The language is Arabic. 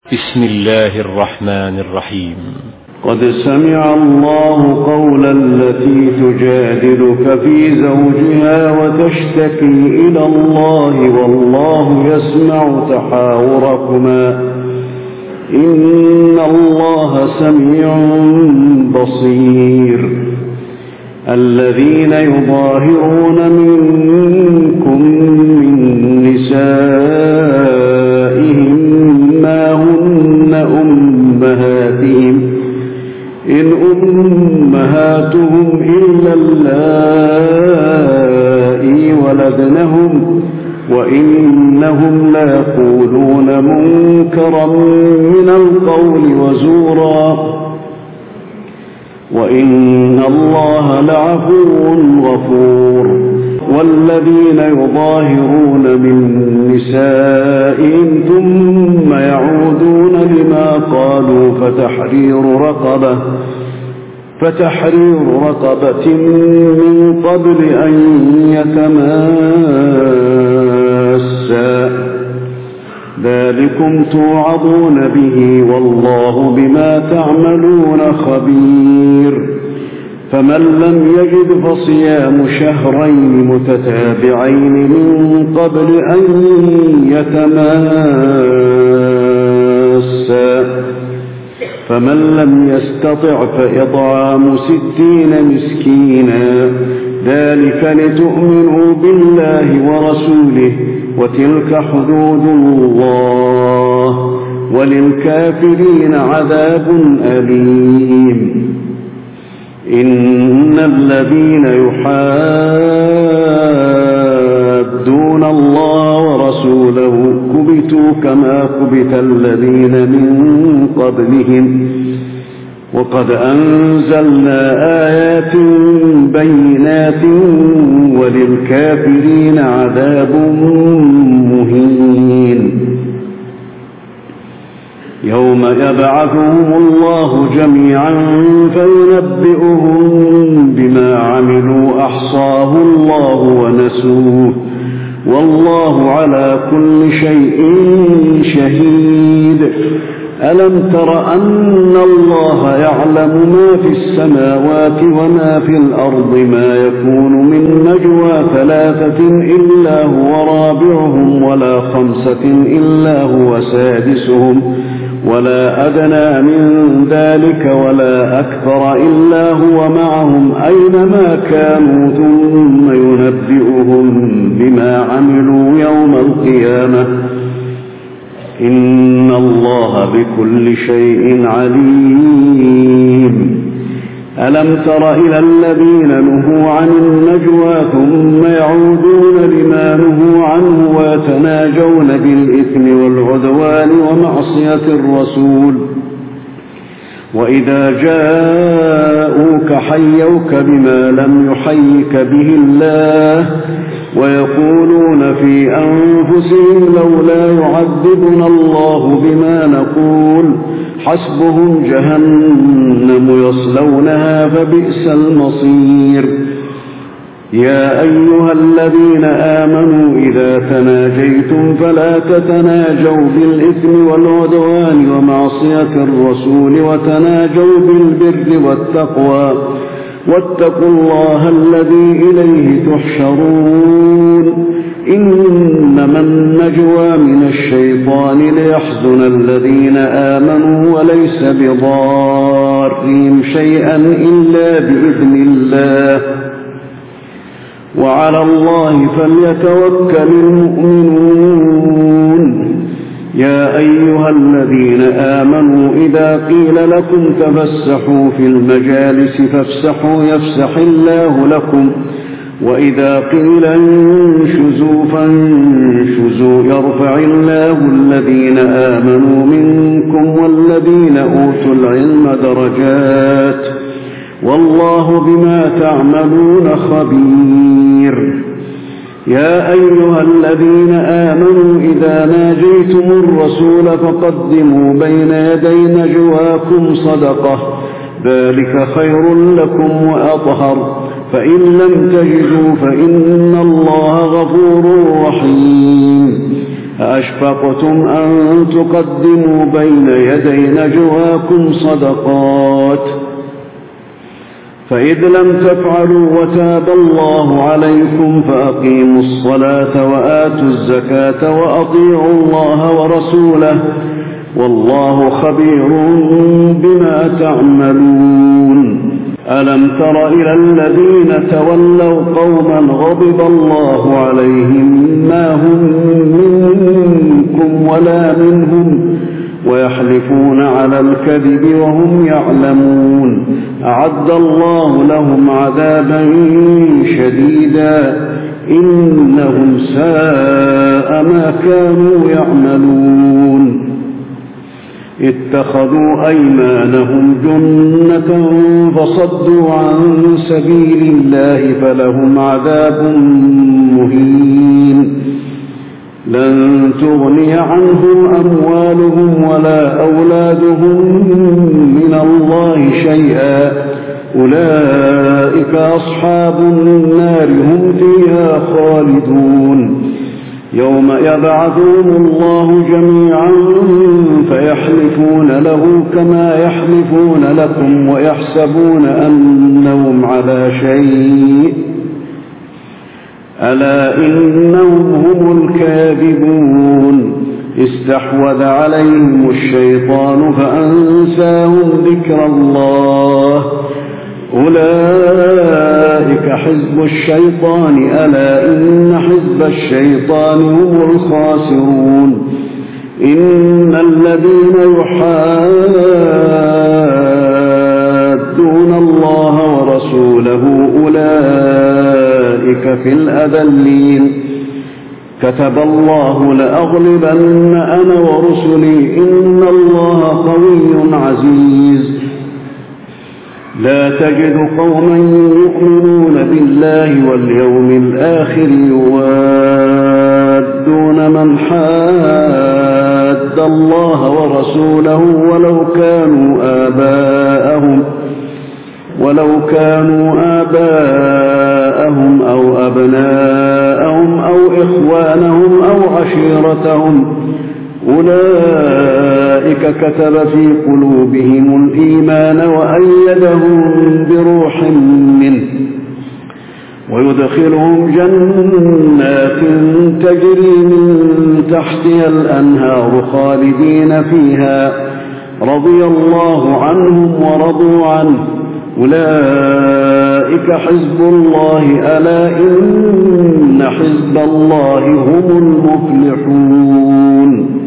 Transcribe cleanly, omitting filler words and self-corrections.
بسم الله الرحمن الرحيم. قد سمع الله قول التي تجادلك في زوجها وتشتكي إلى الله والله يسمع تحاوركما إن الله سميع بصير. الذين يظاهرون منكم من نسائهم ما هن أمهاتهم إن أمهاتهم إلا اللائي ولدنهم وإنهم ليقولون منكرا من القول وزورا وإن الله لعفو غفور. والذين يظاهرون من نسائهم ثم يعودون لما قالوا فتحرير رقبة من قبل أن يتماسا ذلكم توعظون به والله بما تعملون خبير. فمن لم يجد فصيام شهرين متتابعين من قبل أن يتماسا فمن لم يستطع فإطعام 60 مسكينا ذلك لتؤمنوا بالله ورسوله وتلك حدود الله وللكافرين عذاب أليم. إن الذين يحادون الله ورسوله كبتوا كما كبت الذين من قبلهم وقد أنزلنا آيات بينات وللكافرين عذاب مهين. يوم يبعثهم الله جميعا فينبئهم بما عملوا أحصاه الله ونسوه والله على كل شيء شهيد. ألم تر أن الله يعلم ما في السماوات وما في الأرض ما يكون من نجوى 3 إلا هو رابعهم ولا 5 إلا هو سادسهم ولا أدنى من ذلك ولا أكثر إلا هو معهم أينما كانوا ثم ينبئهم بما عملوا يوم القيامة إن الله بكل شيء عليم. ألم تر إلى الذين نهوا عن النجوى ثم يعودون لما نهوا عنه ويتناجون بالإثم والعدوان ومعصية الرسول وإذا جاءوك حيوك بما لم يحيك به الله ويقولون في أنفسهم لولا يعذبنا الله بما نقول حسبهم جهنم يصلونها فبئس المصير. يا أيها الذين آمنوا إذا تناجيتم فلا تتناجوا بالإثم والعدوان ومعصية الرسول وتناجوا بالبر والتقوى واتقوا الله الذي إليه تحشرون. إنما النجوى من الشيطان ليحزن الذين آمنوا وليس بضارهم شيئا إلا بإذن الله وعلى الله فليتوكل المؤمنون. يا أيها الذين آمنوا إذا قيل لكم تفسحوا في المجالس فافسحوا يفسح الله لكم وإذا قيل انشزوا فانشزوا يرفع الله الذين آمنوا منكم والذين أوتوا العلم درجات والله بما تعملون خبير. يا أيها الذين آمنوا إذا ناجيتم الرسول فقدموا بين يدي نجواكم صدقة ذلك خير لكم وأطهر فإن لم تجدوا فإن الله غفور رحيم. أأشفقتم أن تقدموا بين يدي نجواكم صدقات فإذ لم تفعلوا وتاب الله عليكم فأقيموا الصلاة وآتوا الزكاة وأطيعوا الله ورسوله والله خبير بما تعملون ألم تر إلى الذين تولوا قوما غضب الله عليهم ما هم منكم ولا منهم ويحلفون على الكذب وهم يعلمون أعد الله لهم عذابا شديدا إنهم ساء ما كانوا يعملون اتخذوا أيمانهم جنة فصدوا عن سبيل الله فلهم عذاب مهين لن تغني عنهم أموالهم ولا أولادهم من الله شيئا أولئك أصحاب النار هم فيها خالدون يوم يبعثهم الله جميعا فيحلفون له كما يحلفون لكم ويحسبون أنهم على شيء ألا إنهم هم الكاذبون استحوذ عليهم الشيطان فأنساهم ذكر الله أولئك حزب الشيطان ألا إن حزب الشيطان هم الخاسرون إن الذين يحادون الله ورسوله أولئك في الأذلين كتب الله لأغلبن أنا ورسلي إن الله قوي عزيز لا تجد قوما يؤمنون بالله واليوم الآخر يوادون من حاد الله ورسوله ولو كانوا آباءهم أو أبناءهم أو إخوانهم أو عشيرتهم أولئك كتب في قلوبهم الإيمان وأيدهم بروح منه ويدخلهم جنات تجري من تحتها الأنهار خالدين فيها رضي الله عنهم ورضوا عنه أولئك حزب الله ألا إن حزب الله هم المفلحون